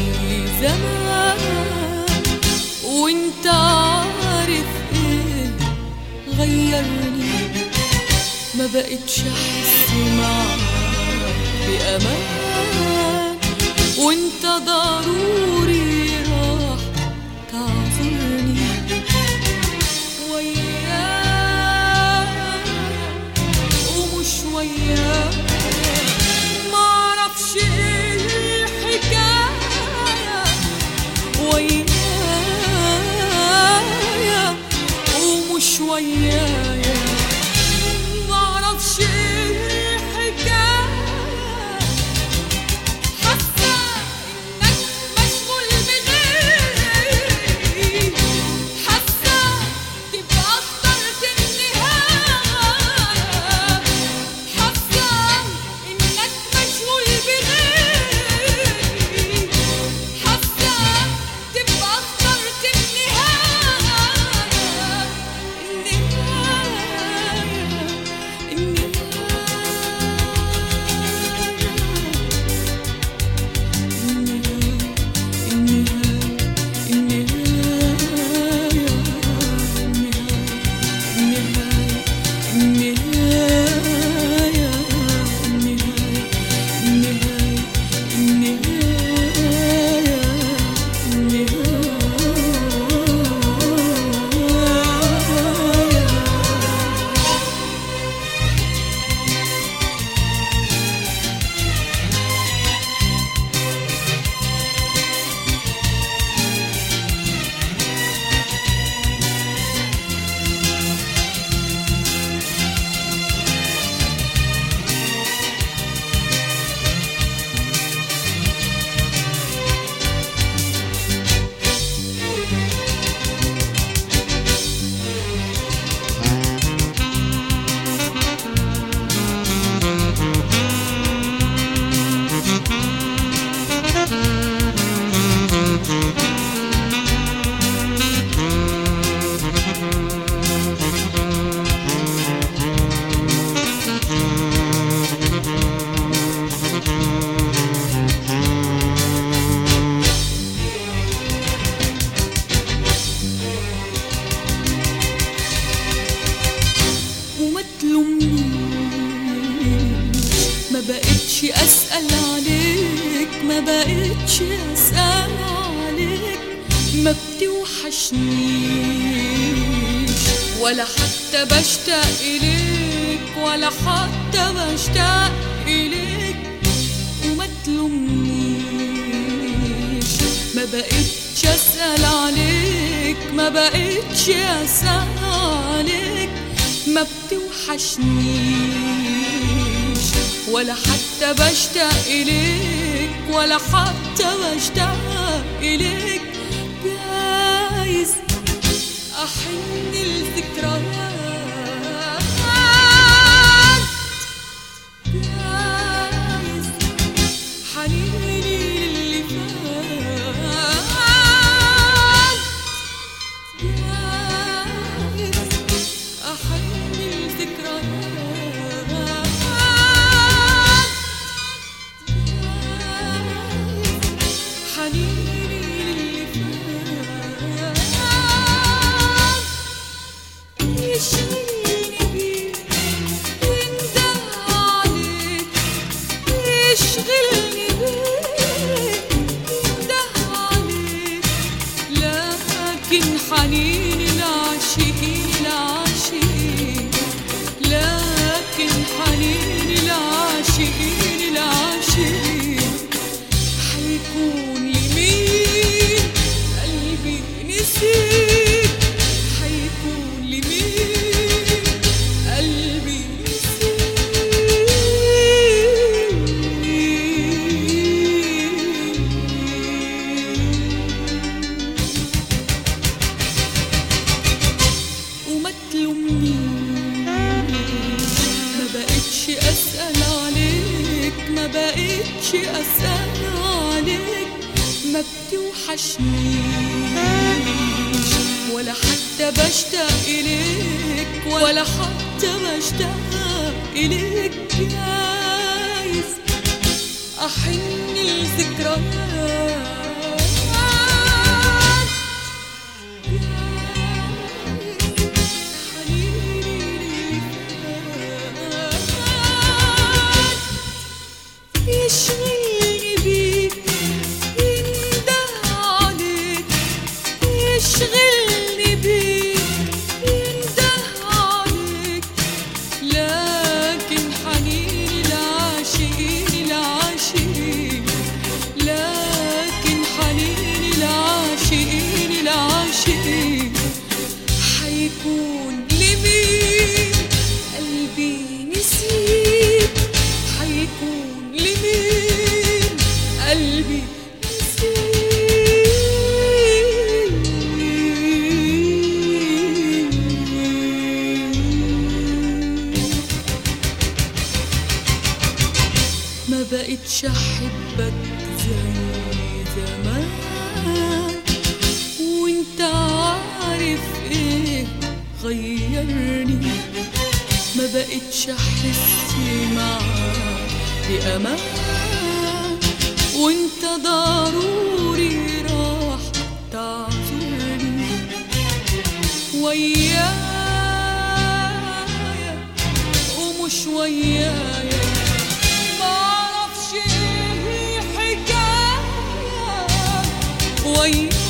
زمان، وانت عارف ايه غيرني، ما بقتش احس معاك بامان، وانت ضروري راح تعذرني وياك ومش وياك. معرفش ايه الحكاية وياك ومش وياك، معرفش ايه الحكاية. حاسة انك مشغول بغيري، حاسة تبقى اخترت النهاية، حاسة انك مشغول بغيري، حاسة تبقى اخترت وما تلومنيش، ما بقتش أسأل عليك، ما بقتش أسأل عليك، ما بتوحشنيش ولا حتى بشتاق إليك، ولا حتى بشتاق إليك. وما تلومنيش، ما بقتش أسأل عليك، ما بقتش أسأل عليك، ما بتوحشنيش ولا حتى بشتاق إليك، ولا حتى بشتاق إليك. جايز أحن الذكريات، جايز حنيني للي فات، جايز أحن الذكريات، جايز حنيني للي فات. يشغلني بيك ينده عليك، يشغلني بيك ينده عليك، لكن حنين العاشقين العاشقين، لكن حنين العاشقين العاشقين حيكون لمين قلبي نسيك، حيكون لمين قلبي نسيك. وما تلومنيش، ما بقتش أسأل عليك، ما بقتش أسأل عليك، ما بتوحشنيش ولا حتى بشتاق إليك، ولا حتى بشتاق إليك. جايز أحن الذكريات، بقتش احبك زي زمان، وانت عارف ايه غيرني، ما بقتش احس معاك بامان، وانت ضروري راح تعذرني ويايا ومش ويايا، معرفش ايه الحكاية ويايا